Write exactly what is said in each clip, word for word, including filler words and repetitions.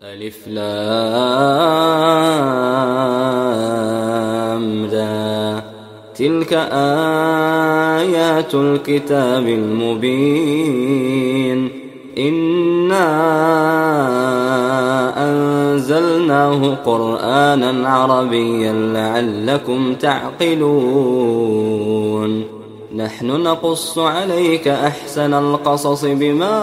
ألف لام را تلك آيات الكتاب المبين إنا أنزلناه قرآنا عربيا لعلكم تعقلون نحن نقص عليك أحسن القصص بما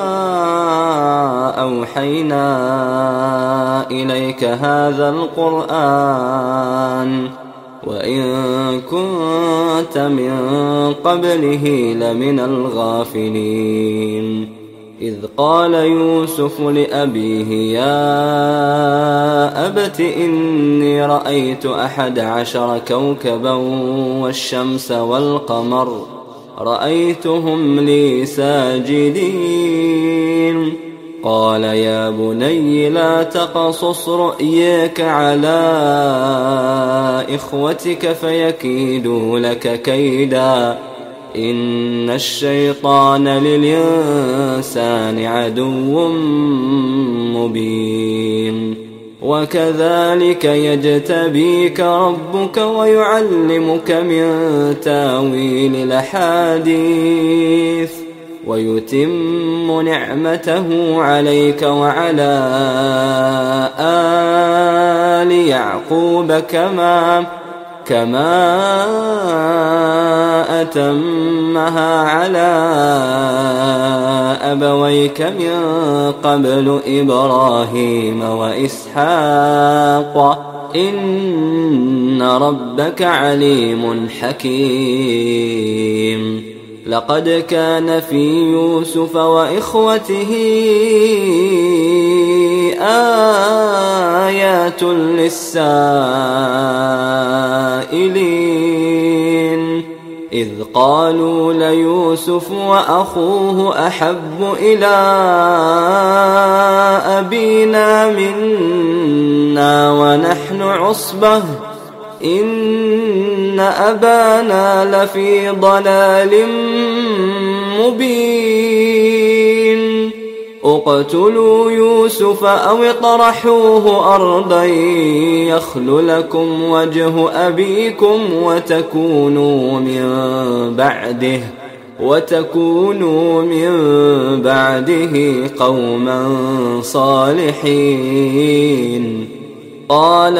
أوحينا إليك هذا القرآن وإن كنت من قبله لمن الغافلين إذ قال يوسف لأبيه يا أبت إني رأيت أحد عشر كوكبا والشمس والقمر رأيتهم لي ساجدين قال يا بني لا تقصص رؤياك على إخوتك فيكيدوا لك كيدا إن الشيطان للإنسان عدو مبين وكذلك يجتبيك ربك ويعلمك من تاويل الأحاديث ويتم نعمته عليك وعلى آل يعقوب كما كما أتمها على أبويك من قبل إبراهيم وإسحاق إن ربك عليم حكيم لقد كان في يوسف وإخوته آيات للسائلين إذ قالوا ليوسف وأخوه أحب إلى أبينا منا ونحن عصبة إن أبانا لفي ضلال مبين اقتلوا يوسف أو اطرحوه أرضا يخل لكم وجه أبيكم وتكونوا من بعده وتكونوا من بعده قوما صالحين قال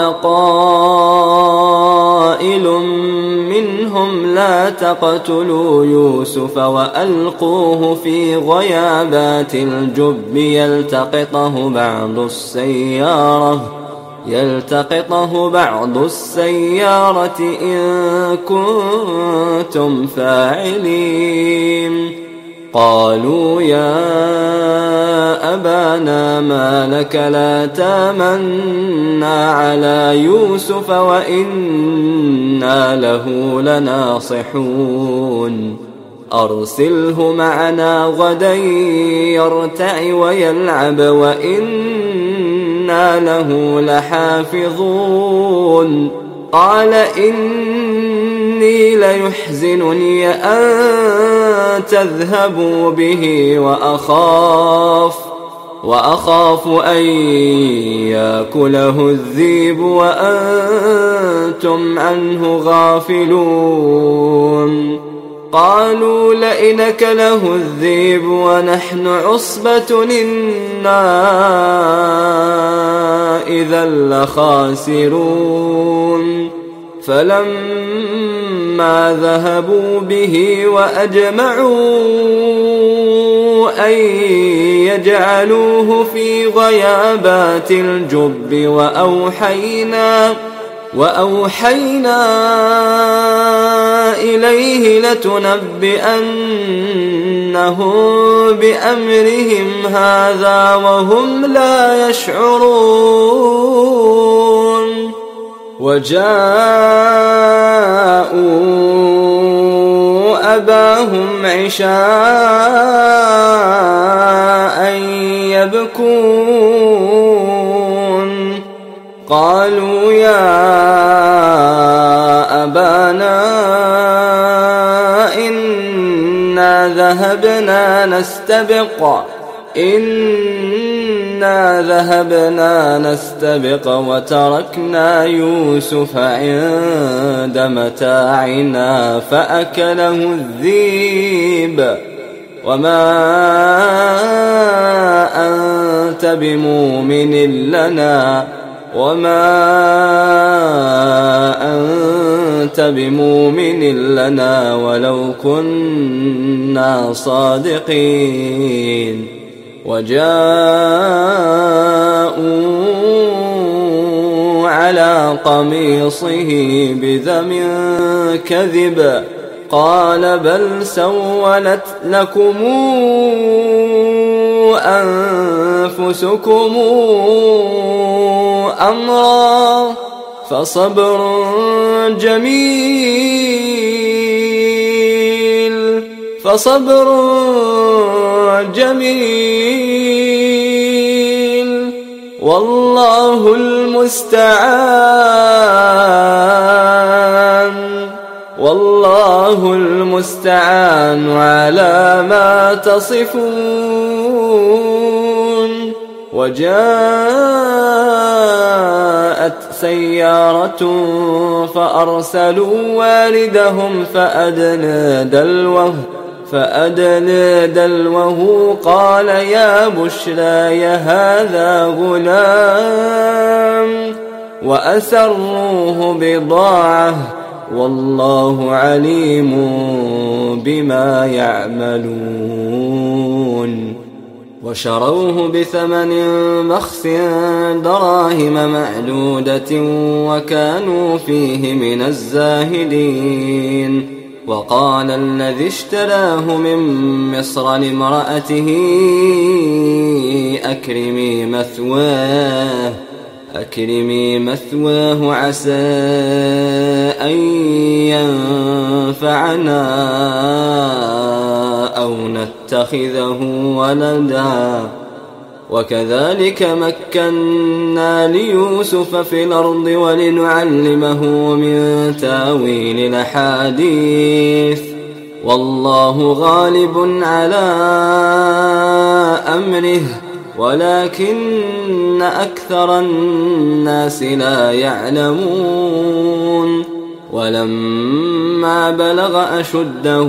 قائل منهم لا تقتلوا يوسف وألقوه في غيابات الجب يلتقطه بعض السيارة يلتقطه بعض السيارة إن كنتم فاعلين قالوا يا أبانا ما لك لا تامنا على يوسف وإنا له لناصحون أرسله معنا غدا يرتع ويلعب وإنا له لحافظون قال إني ليحزنني أن تذهبوا به وأخاف وأخاف أن يأكله الذئب وأنتم عنه غافلون قالوا لئن أكله الذئب ونحن عصبة إنا إذا لخاسرون فلما ذهبوا به وأجمعوا أن يجعلوه في غيابات الجب وأوحينا وأوحينا إليه لتنبئنهم بأمرهم هذا وهم لا يشعرون وجاءوا أباهم عشاء يبكون قالوا يا أبانا إنا ذهبنا نستبق إنا إنا ذهبنا نستبق وتركنا يوسف عند متاعنا فأكله الذئب وما أنت بمؤمن لنا وما أنت بمؤمن لنا ولو كنا صادقين. وجاءوا على قميصه بدم كذب قال بل سولت لكم أنفسكم أمرا فصبر جميل فصبر جميل والله المستعان والله المستعان على ما تصفون. وجاءت سيارة فأرسلوا واردهم فأدلى دلوه فأدلى دلوه قال يا بشرى هذا غلام وأسروه بضاعة والله عليم بما يعملون. وشروه بثمن بخس دراهم معدودة وكانوا فيه من الزاهدين. وقال الذي اشتراه من مصر لامرأته أكرمي مثواه أكرمي مثواه عسى أن ينفعنا أو نتخذه ولدا. وكذلك مكنا ليوسف في الأرض ولنعلمه من تاويل الأحاديث والله غالب على أمره ولكن أكثر الناس لا يعلمون. ولما بلغ أشده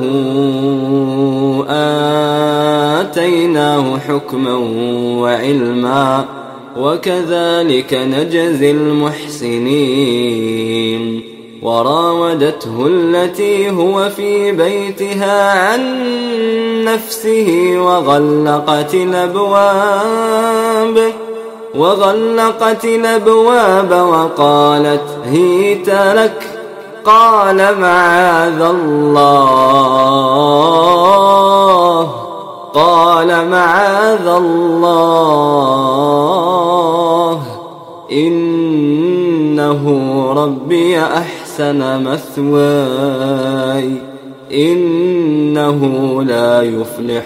آتيناه حكما وعلما وكذلك نجزي المحسنين. وراودته التي هو في بيتها عن نفسه وغلقت الأبواب وغلقت الأبواب وقالت هيت لك قال معاذ الله قال معاذ الله إنه ربي أحسن مثواي إنه لا يفلح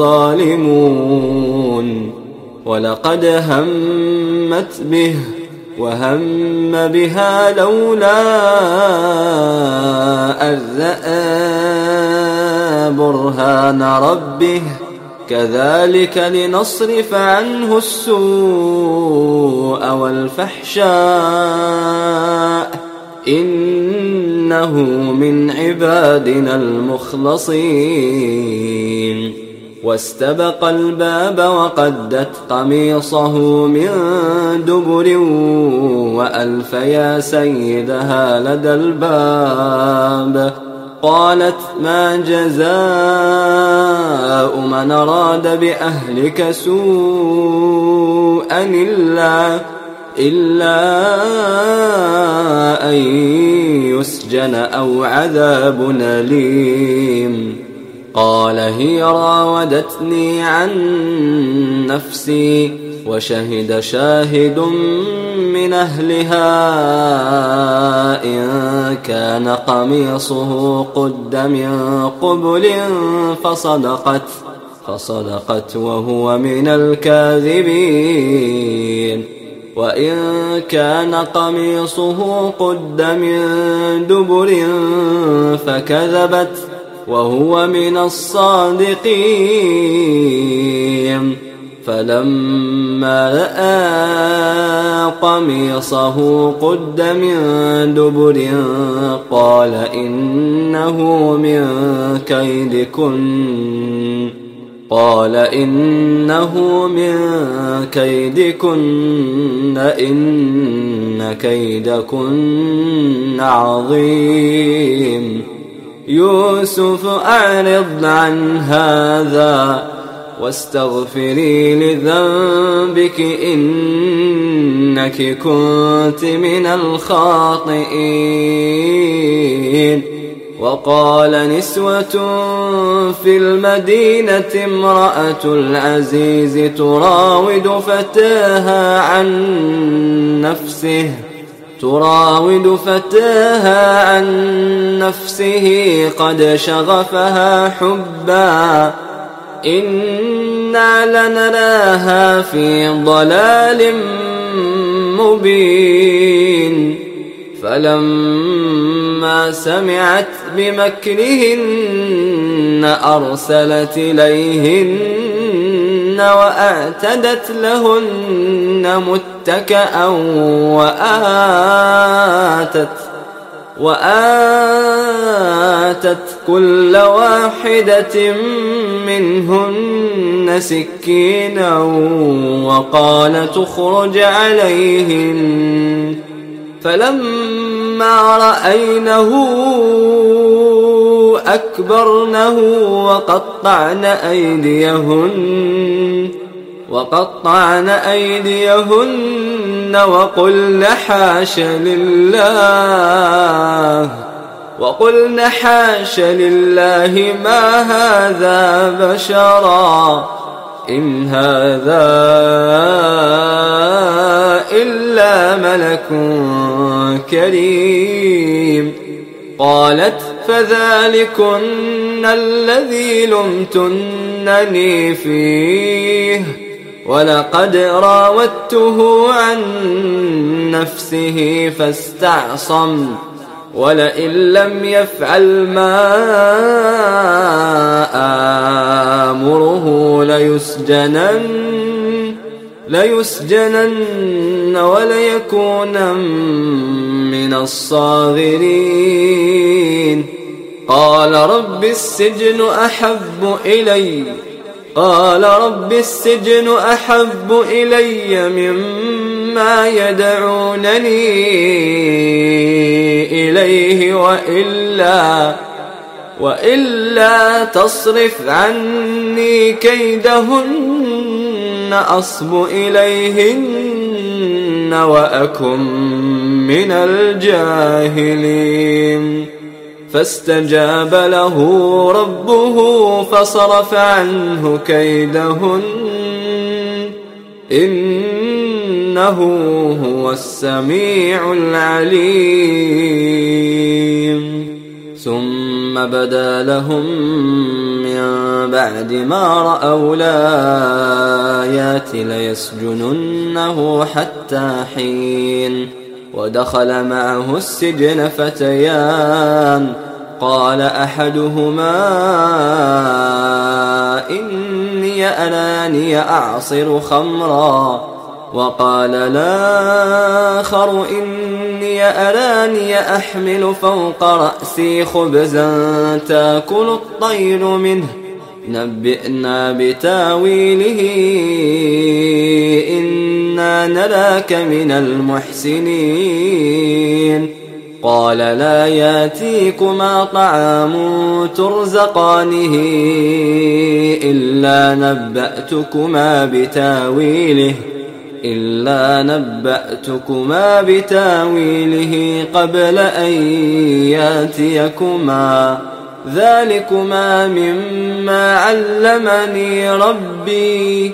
الظالمون. ولقد همت به وهم بها لولا أن رأى برهان ربه كذلك لنصرف عنه السوء والفحشاء إنه من عبادنا المخلصين. واستبق الباب وقدت قميصه من دبر وألف يا سيدها لدى الباب. قالت ما جزاء من أراد بأهلك سوءا إلا إلا أن يسجن أو عذاب أليم. قال هي راودتني عن نفسي وشهد شاهد من أهلها إن كان قميصه قد من قبل فصدقت فصدقت وهو من الكاذبين. وإن كان قميصه قد من دبر فكذبت وهو من الصادقين. فلما رأى قميصه قد من دبر قال إنه من كيدكن قال إنه من كيدكن إن كيدكن عظيم. يوسف أعرض عن هذا واستغفري لذنبك إنك كنت من الخاطئين. وقال نسوة في المدينة امرأة العزيز تراود فتاها عن نفسه تراود فتاها عن نفسه قد شغفها حبا إنا لنراها في ضلال مبين. فلما سمعت بمكرهن أرسلت إليهن وأعتدت لهن متكأ وآتت وآتت كل واحدة منهن سكينا وقالت اخرج عليهن. فلما رأينه أكبرنه وقطعن أيديهن وقطعن أيديهن وقلن حاش لله وقلن حاش لله ما هذا بشرا إن هذا إلا ملك كريم. قالت فذلكن الذي لمتنني فيه ولقد راودته عن نفسه فاستعصم ولئن لم يفعل ما آمره ليسجنن ليسجنن وليكون من الصاغرين. قال رب السجن أحب إلي قال رب السجن أحب إلي مما يدعونني إليه وإلا وإلا تصرف عني كيدهن أصب إليهن وأكن من الجاهلين. فاستجاب له ربه فصرف عنه كيدهن إنه هو السميع العليم. ثم بدا لهم من بعد ما رأوا الآيات ليسجننه حتى حين. ودخل معه السجن فتيان قال أحدهما إني أراني أعصر خمرا وقال الآخر إني أراني أحمل فوق رأسي خبزا تأكل الطير منه نبئنا بتاويله إنا نراك من المحسنين. قال لا ياتيكما طعام ترزقانه إلا نبأتكما بتاويله إلا نبأتكما بتاويله قبل أن ياتيكما ذلكما مما علمني ربي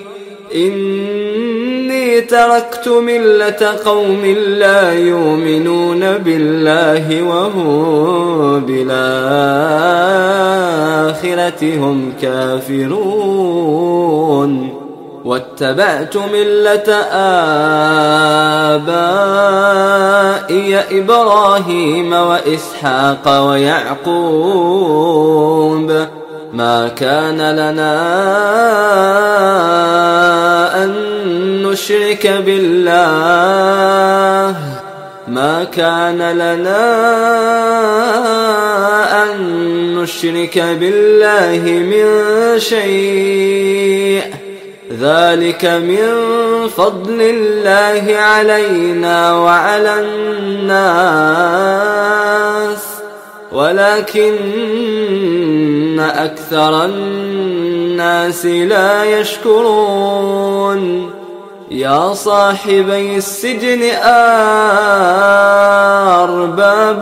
إني تركت ملة قوم لا يؤمنون بالله وهم بالآخرة هم كافرون واتبعت ملة آبائي إبراهيم وإسحاق ويعقوب ما كان لنا نشرك بالله ما كان لنا أن نشرك بالله من شيء ذلك من فضل الله علينا وعلى الناس ولكن أكثر الناس لا يشكرون يا صاحبي السجن أرباب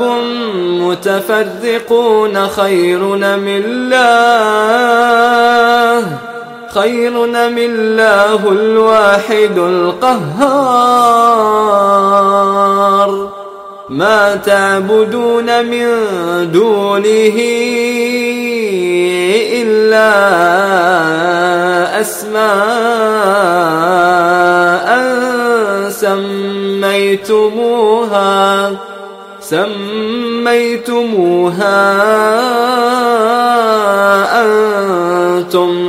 متفرقون خير أم الله خير أم الله الواحد القهار ما تعبدون من دونه إلا أسماء سميتموها سميتموها أنتم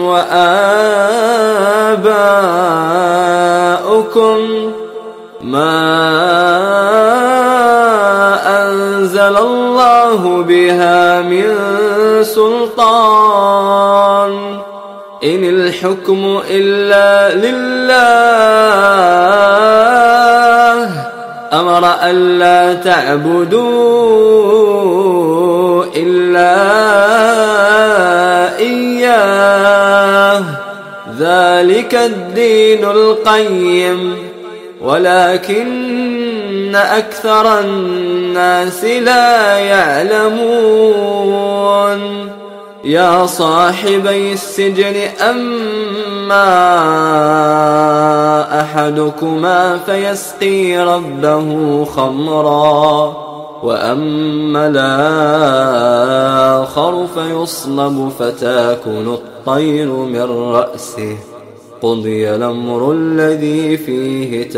وآباؤكم ما أنزل الله بها من سلطان إن الحكم إلا لله أمر ألا تعبدوا إلا إياه ذلك الدين القيم ولكن أكثر الناس لا يعلمون يا صاحبي السجن أما أحدكما فيسقي ربه خمرا وأما الآخر فيصلب فتاكل الطير من رأسه قضي الأمر الذي فيه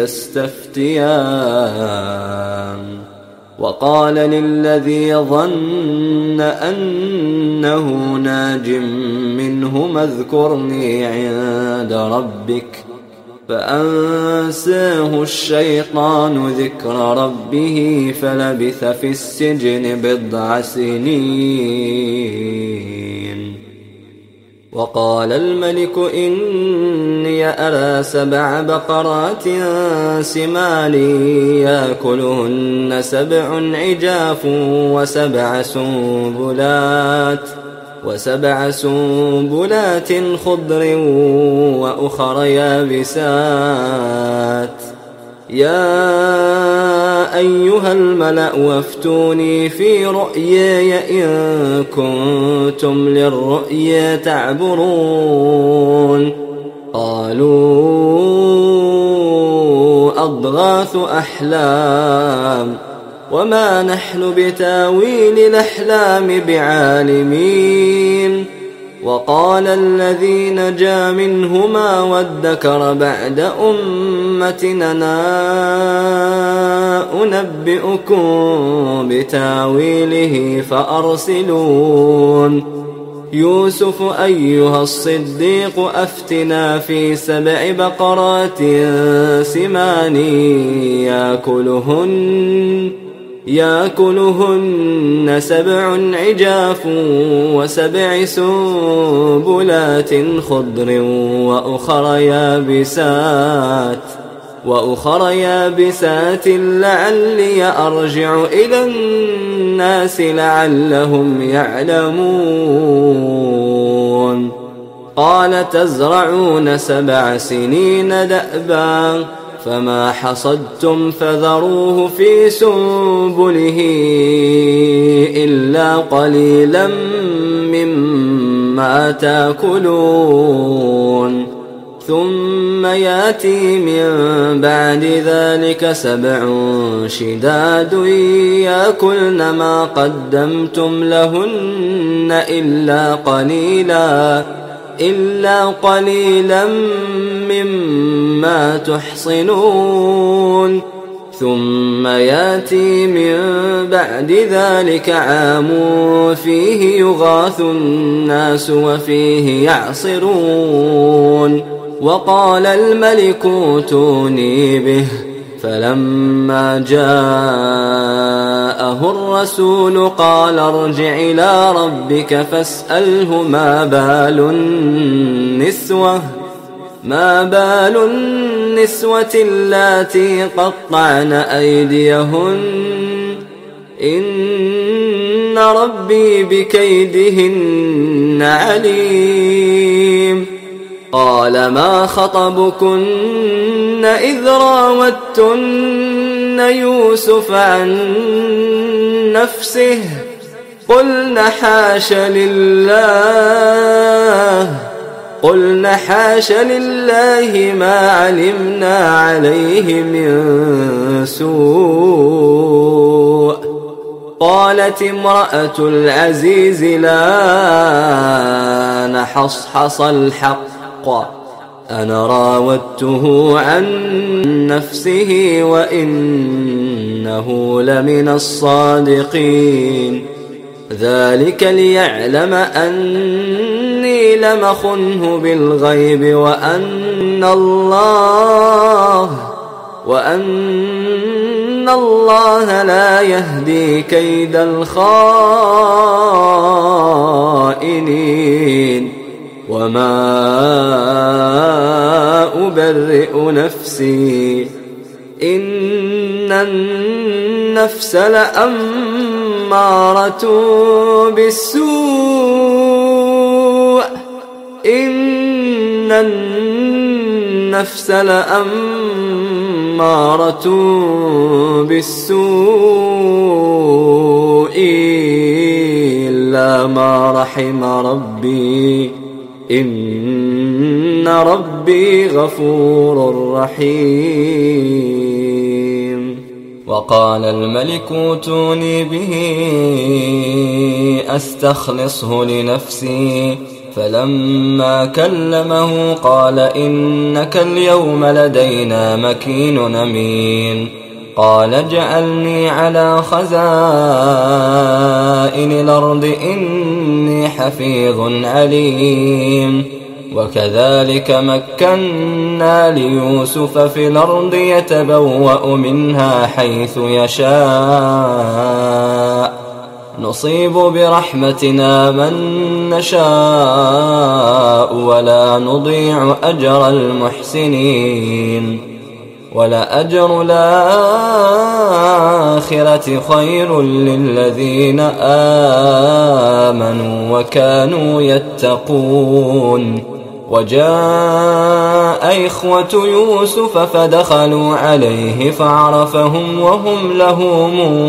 تستفتيان وقال للذي ظن أنه ناج منه اذكرني عند ربك فأنساه الشيطان ذكر ربه فلبث في السجن بضع سنين وقال الملك إني أرى سبع بقرات سمان يأكلهن سبع عجاف وسبع سنبلات وسبع سنبلات خضر وأخر يابسات يا أيها الملأ وافتوني في رؤياي إن كنتم للرؤيا تعبرون قالوا أضغاث أحلام وما نحن بتاويل الأحلام بعالمين وقال الذي نجا منهما وادكر بعد أمتنا أنبئكم بتاويله فأرسلون يوسف أيها الصديق أفتنا في سبع بقرات سمان يأكلهن يأكلهن سبع عجاف وسبع سنبلات خضر وأخر يابسات وأخر يابسات لعلي أرجع إلى الناس لعلهم يعلمون قال تزرعون سبع سنين دأبا فما حصدتم فذروه في سنبله إلا قليلا مما تأكلون ثم يأتي من بعد ذلك سبع شداد يأكلن ما قدمتم لهن إلا قليلا إلا قليلا مما تحصنون ثم يأتي من بعد ذلك عام فيه يغاث الناس وفيه يعصرون وقال الملك ائتوني به. فلما جاءه الرسول قال ارجع إلى ربك فاسأله ما بال النسوة ما بال النسوة اللاتي قطعن أيديهن إن ربي بكيدهن عليم. قال ما خطبكن إذ راوتن يوسف عن نفسه قلن حاش لله قلن حاش لله ما علمنا عليه من سوء. قالت امرأة العزيز لا نحصحص الحق أنا راودته عن نفسه وإنه لمن الصادقين. ذلك ليعلم أني لم أخنه بالغيب وأن الله وأن الله لا يهدي كيد الخائنين. وما أبرئ نفسي إن النفس لأمارة بالسوء إن النفس لأمارة بالسوء إلا ما رحم ربي إن ربي غفور رحيم. وقال الملك ائتوني به أستخلصه لنفسي. فلما كلمه قال إنك اليوم لدينا مكين أمين. قال اجعلني على خزائن الأرض إني حفيظ عليم. وكذلك مكنا ليوسف في الأرض يتبوأ منها حيث يشاء نصيب برحمتنا من نشاء ولا نضيع أجر المحسنين. ولأجر الآخرة خير للذين آمنوا وكانوا يتقون. وجاء إخوة يوسف فدخلوا عليه فعرفهم وهم له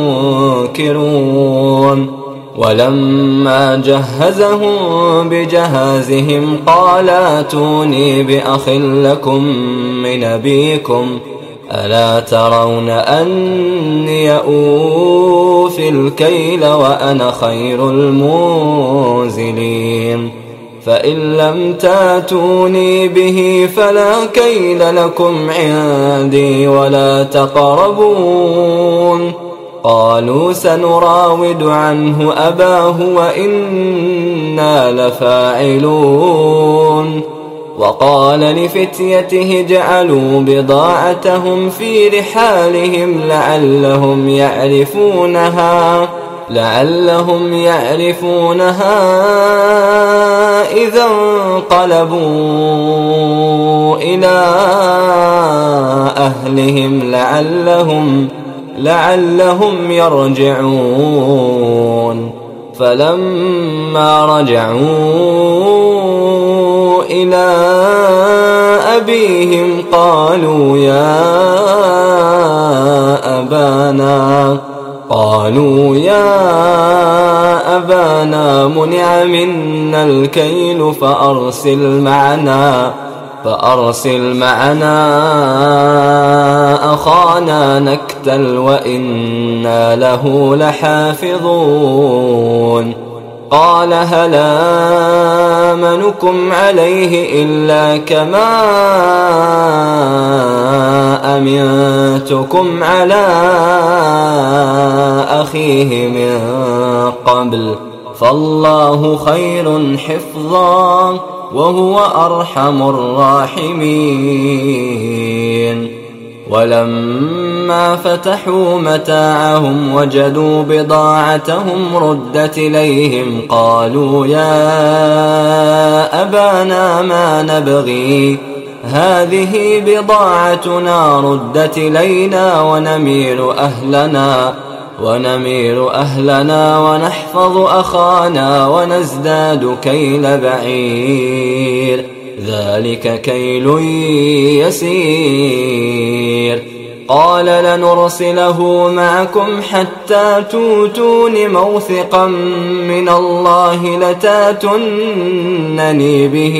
منكرون. ولما جهزهم بجهازهم قال ائتوني بأخ لكم من أبيكم ألا ترون أني أوفي الكيل وأنا خير المنزلين. فإن لم تاتوني به فلا كيل لكم عندي ولا تقربون. قالوا سنراود عنه أباه وإنا لفاعلون. وقال لفتيته اجعلوا بضاعتهم في رحالهم لعلهم يعرفونها لعلهم يعرفونها إذا انقلبوا إلى أهلهم لعلهم لعلهم يرجعون. فلما رجعوا إلى أبيهم قالوا يا أبانا قالوا يا أبانا منع منا الكيل فأرسل معنا فأرسل معنا أخانا نكتل وإنا له لحافظون. قال هل آمنكم عليه إلا كما أمنتكم على أخيه من قبل فالله خير حفظا وهو أرحم الراحمين. ولما فتحوا متاعهم وجدوا بضاعتهم ردت إليهم قالوا يا أبانا ما نبغي هذه بضاعتنا ردت إلينا ونمير أهلنا ونمير أهلنا ونحفظ أخانا ونزداد كيل بعير ذلك كيل يسير. قال لنرسله معكم حتى توتون موثقا من الله لتاتونني به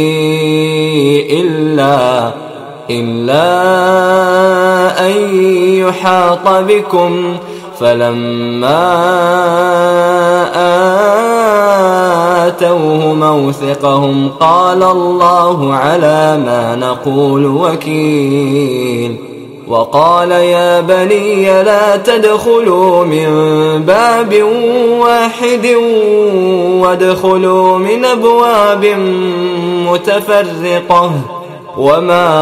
إلا, إلا أن يحاط بكم. فلما آتوه موثقهم قال الله على ما نقول وكيل. وقال يا بني لا تدخلوا من باب واحد وادخلوا من أبواب متفرقة وما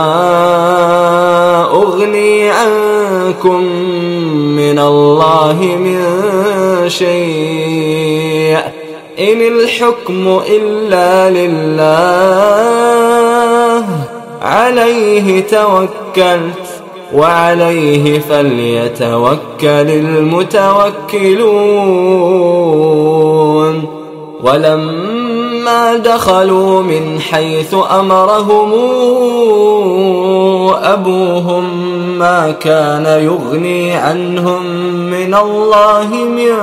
أغني عنكم من الله من شيء إن الحكم إلا لله عليه توكلت وعليه فليتوكل المتوكلون. ولما دخلوا من حيث أمرهم أبوهم ما كان يغني عنهم من الله من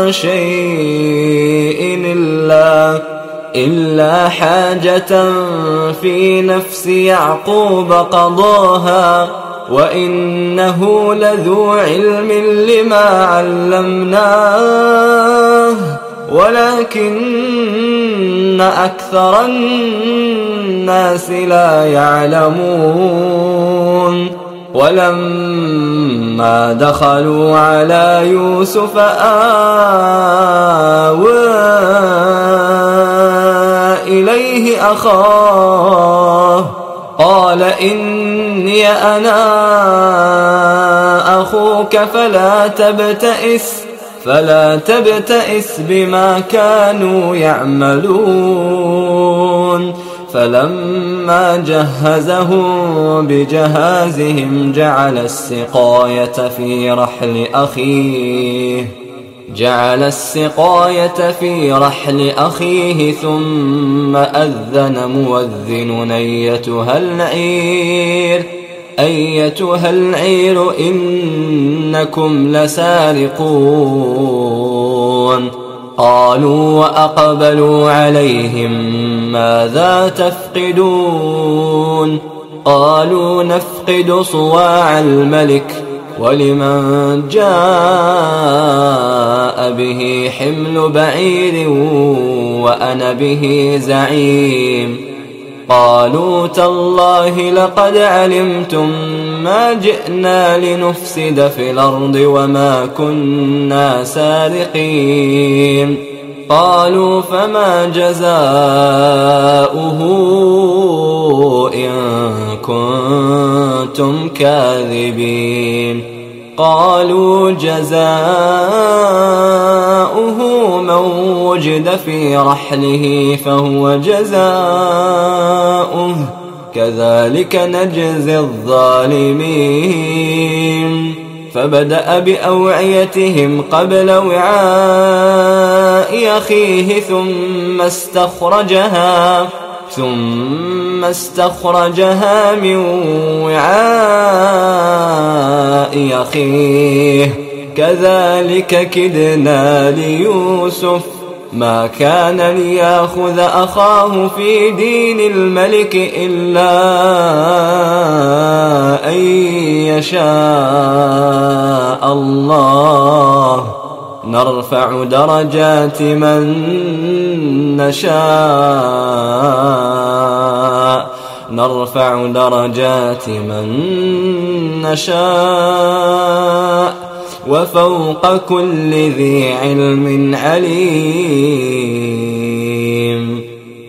شيء إلا, إلا حاجة في نفس يعقوب قضاها وإنه لذو علم لما علمناه ولكن أكثر الناس لا يعلمون. ولما دخلوا على يوسف آوى إليه أخاه قال إني أنا أخوك فلا تبتئس فلا تبتئس بما كانوا يعملون. فلما جهزهم بجهازهم جعل السقاية في رحل أخيه جعل السقاية في رحل أخيه ثم أذن مؤذن أيتها العير أيتها العير إنكم لسارقون. قالوا وأقبلوا عليهم ماذا تفقدون قالوا نفقد صواع الملك ولمن جاء به حمل بعير وأنا به زعيم. قالوا تالله لقد علمتم ما جئنا لنفسد في الأرض وما كنا سارقين. قالوا فما جزاؤه إن كنتم كاذبين. قالوا جزاؤه من وجد في رحله فهو جزاؤه كذلك نجزي الظالمين. فبدأ بأوعيتهم قبل وعاء أخيه ثم استخرجها ثم استخرجها من وعاء أخيه كذلك كدنا ليوسف ما كان ليأخذ أخاه في دين الملك إلا أن يشاء الله نرفع درجات من نشاء نرفع درجات من نشاء وفوق كل ذي علم عليم.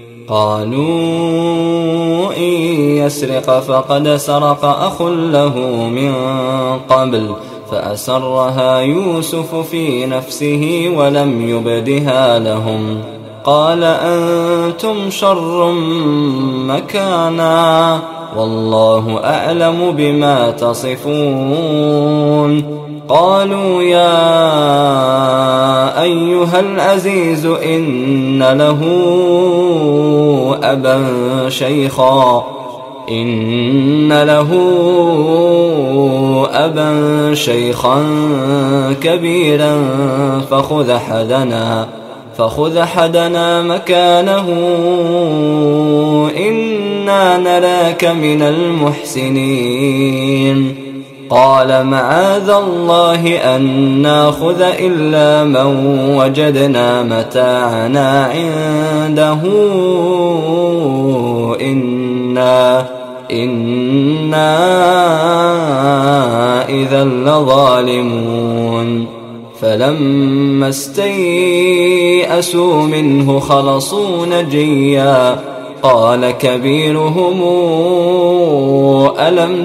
قالوا إن يسرق فقد سرق أخ له من قبل فأسرها يوسف في نفسه ولم يبدها لهم. قال أنتم شر مكانا والله أعلم بما تصفون. قالوا يا أيها العزيز إن له أبا شيخا إن له أبا شيخا كبيرا فخذ أحدنا فخذ أحدنا مكانه إنا نراك من المحسنين. قال معاذ الله أن ناخذ إلا من وجدنا متاعنا عنده إنا إنا إذا لظالمون. فلما استيئسوا منه خلصوا نجيا. قال كبيرهم ألم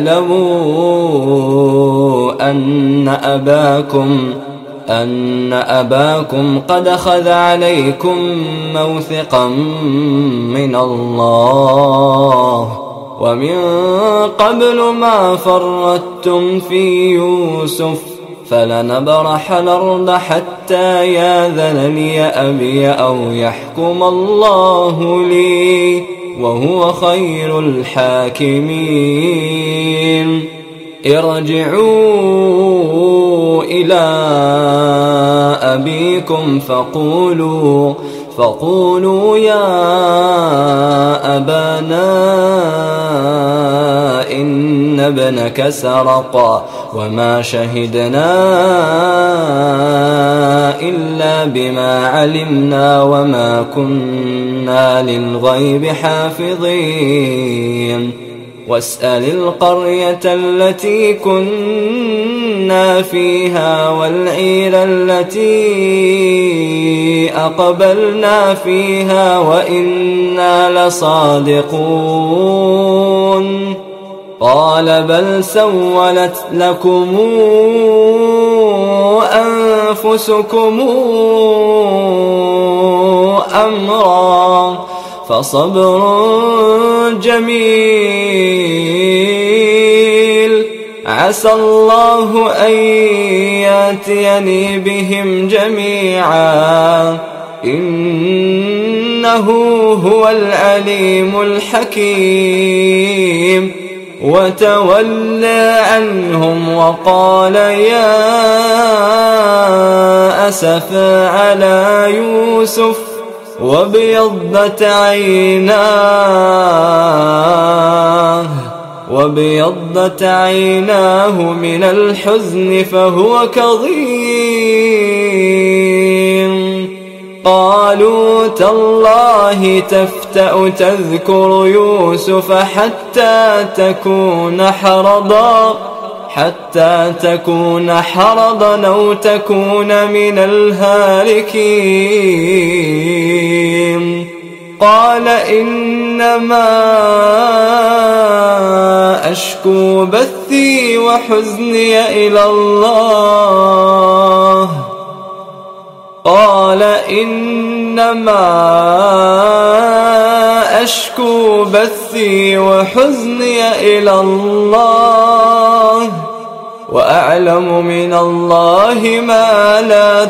تعلموا أن أباكم أن أباكم قد أخذ عليكم موثقا من الله ومن قبل ما فرطتم في يوسف فلنبرح الأرض حتى ياذن لي أبي أو يحكم الله لي وهو خير الحاكمين. ارجعوا إلى أبيكم فقولوا فقولوا يا أبانا إن ابنك سرق وما شهدنا إلا بما علمنا وما كنا للغيب حافظين. واسأل القرية التي كنا فيها والعير التي أقبلنا فيها وإنا لصادقون. قال بل سولت لكم أنفسكم أمرا فصبر جميل عسى الله أن يأتيني بهم جميعا إنه هو العليم الحكيم. وتولى عنهم وقال يا أسفا على يوسف وابيضت عيناه وابيضت عيناه من الحزن فهو كظيم. قالوا تالله تفتأ تذكر يوسف حتى تكون حرضا حتى تكون حرضا أو تكون من الهالكين. قال إنما أشكو بثي وحزني إلى الله قال إنما أشكو بثي وحزني إلى الله وأعلم من الله ما لا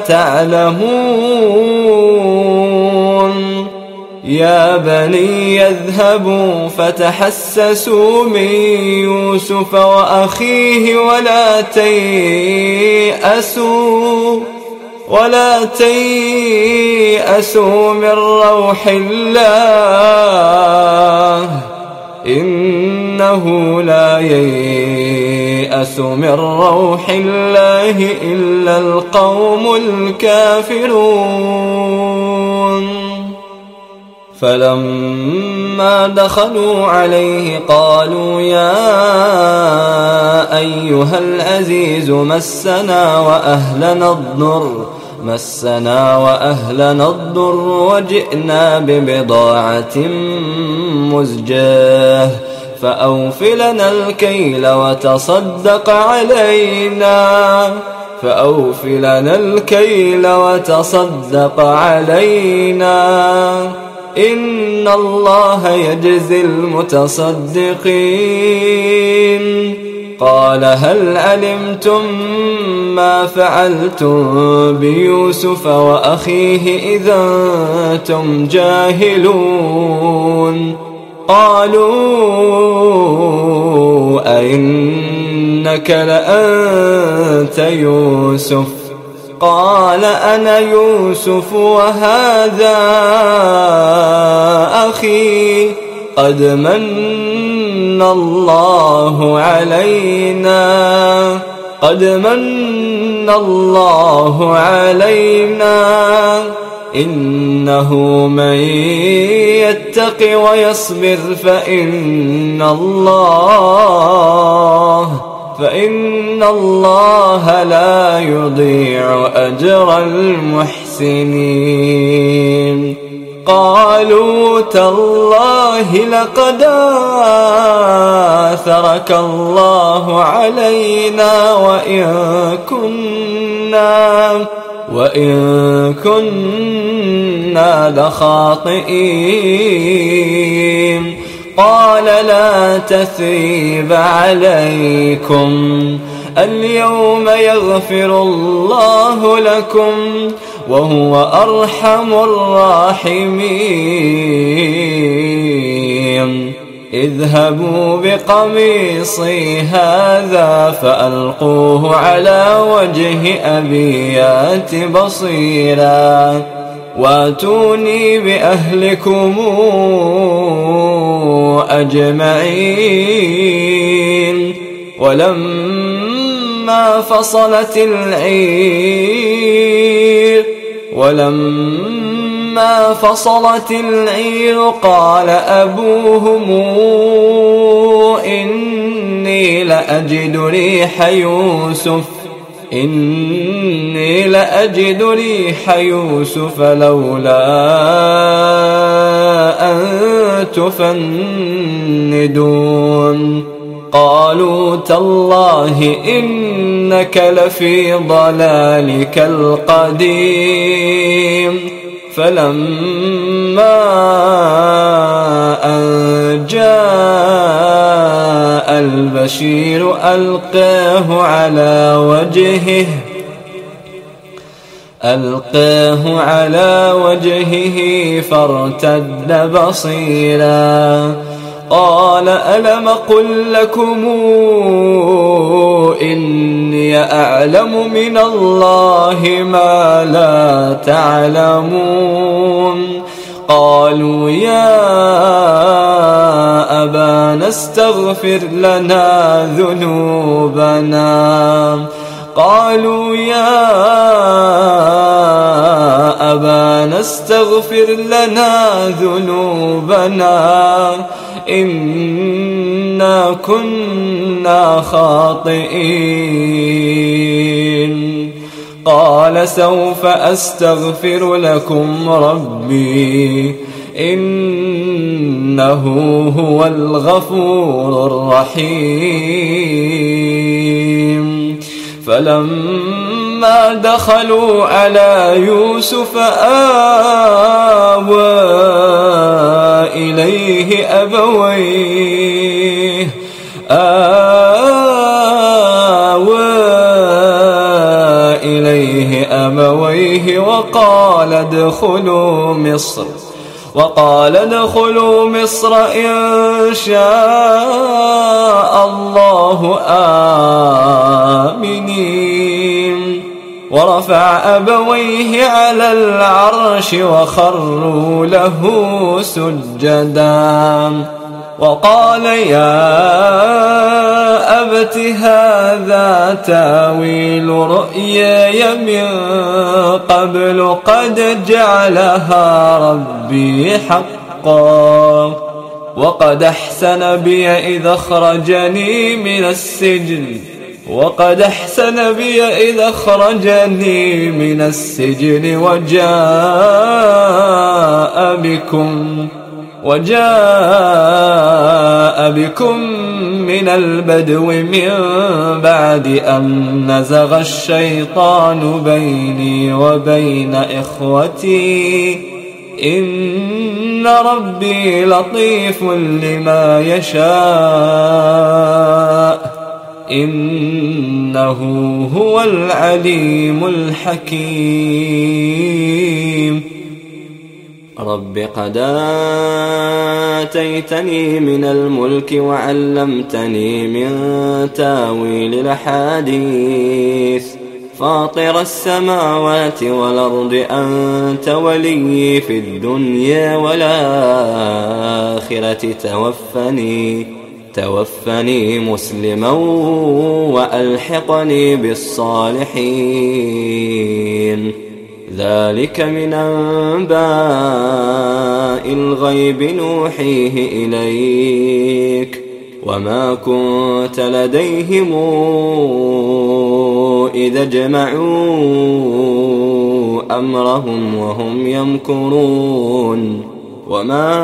تعلمون. يا بني يذهبوا فتحسسوا من يوسف وأخيه ولا تيأسوا ولا تيأسوا من روح الله إنه لا ييأس من روح الله إلا القوم الكافرون. فلما دخلوا عليه قالوا يا أيها العزيز مسنا وأهلنا الضر مسنا وأهلنا الضر وجئنا ببضاعة مزجاة فأوف لنا الكيل وتصدق علينا فأوف لنا الكيل وتصدق علينا إن الله يجزي المتصدقين. قال هل علمتم ما فعلتم بيوسف وأخيه إذا أنتم جاهلون؟ قالوا أئنك لأنت يوسف؟ قال أنا يوسف وهذا أخي قد من الله علينا قد من الله علينا إنه من يتق ويصبر فإن الله فإن الله لا يضيع أجر المحسنين. قالوا تالله لقد آثرك الله علينا وإن كنا وإن كنا لخاطئين. قال لا تثريب عليكم اليوم يغفر الله لكم وهو أرحم الراحمين. اذهبوا بقميصي هذا فألقوه على وجه أبي يأت بصيرا واتوني بأهلكم أجمعين. ولما فصلت العير ولما فصلت العير قال أبوهم إني لأجد ريح يوسف إني لأجد ريح يوسف لولا أن تفندون. قالوا تالله إنك لفي ضلالك القديم. فلما أن جاء البشير ألقاه على وجهه ألقاه على وجهه فارتد بصيرا قال ألم قل لكم إني أعلم من الله ما لا تعلمون. قالوا يا أبانا استغفر لنا ذنوبنا قالوا يا أبانا استغفر لنا ذنوبنا إنا كنا خاطئين. قال سوف أستغفر لكم ربي إنه هو الغفور الرحيم. فلما دخلوا على يوسف آوى إليه أبويه آوى إليه أبويه وقال ادخلوا مصر وقال ادخلوا مصر إن شاء الله آمنين. ورفع أبويه على العرش وخروا له سجدا وقال يا أبت هذا تاويل رؤياي من قبل قد جعلها ربي حقا حقا. وقد أحسن بي إذا أخرجني من السجن وقد أحسن بي إذا أخرجني من السجن وجاء بكم وجاء بكم من البدو من بعد أن نزغ الشيطان بيني وبين إخوتي إن ربي لطيف لما يشاء إنه هو العليم الحكيم. رب قد آتيتني من الملك وعلمتني من تاويل الأحاديث فاطر السماوات والأرض أنت ولي في الدنيا والآخرة توفني توفني مسلما وألحقني بالصالحين. ذلك من أنباء الغيب نوحيه إليك وما كنت لديهم إذا اجمعوا أمرهم وهم يمكرون. وما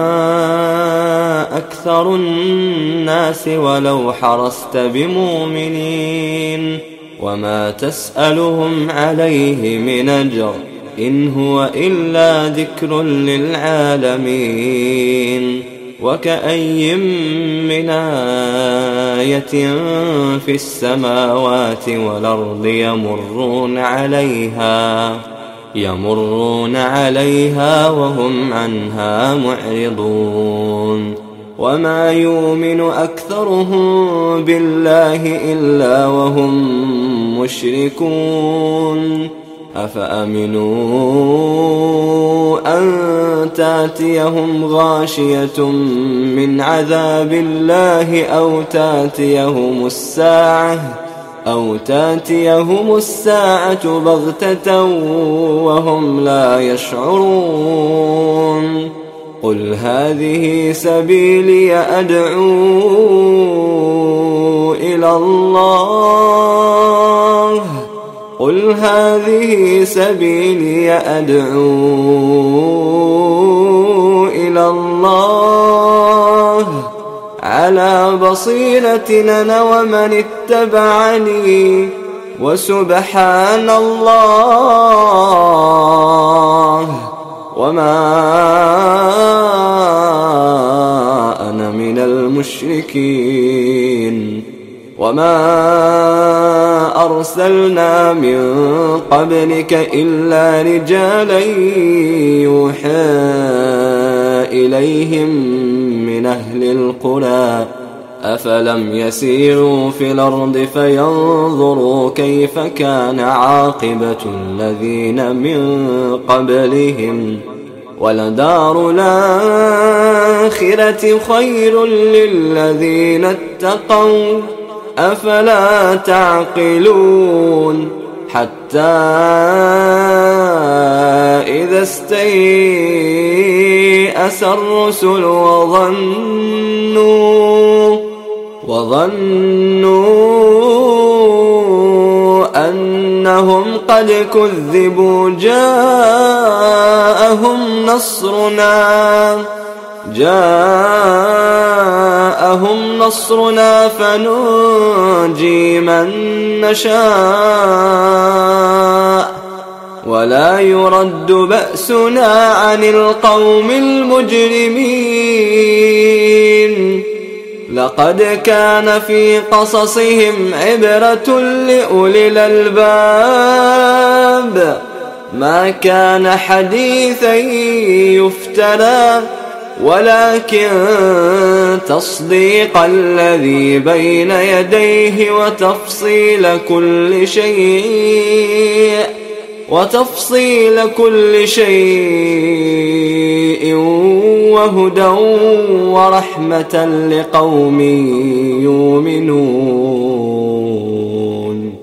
أكثر الناس ولو حرصت بمؤمنين وما تسألهم عليه من أجر إن هو إلا ذكر للعالمين. وكأي من آية في السماوات والأرض يمرون عليها يمرون عليها وهم عنها معرضون. وما يؤمن أكثرهم بالله إلا وهم مشركون. أفأمنوا أن تأتيهم غاشية من عذاب الله أو تأتيهم الساعة أو تأتيهم الساعة بغتة وهم لا يشعرون. قل هذه سبيلي أدعو إلى الله قل هذه سبيلي أدعو إلى الله على بصيرة أنا ومن اتبعني وسبحان الله وما أنا من المشركين. وما أرسلنا من قبلك إلا رجالا يوحى إليهم من أهل القرى أفلم يسيروا في الأرض فينظروا كيف كان عاقبة الذين من قبلهم ولدار الآخرة خير للذين اتقوا أفلا تعقلون. حتى إذا استيأس الرسل وظنوا وظنوا أنهم قد كذبوا جاءهم نصرنا جاءهم نصرنا فننجي من نشاء ولا يرد بأسنا عن القوم المجرمين. لقد كان في قصصهم عبرة لأولي الألباب ما كان حديثا يفترى ولكن تصديق الذي بين يديه وتفصيل كل شيء وتفصيل كل شيء وهدى ورحمة لقوم يؤمنون.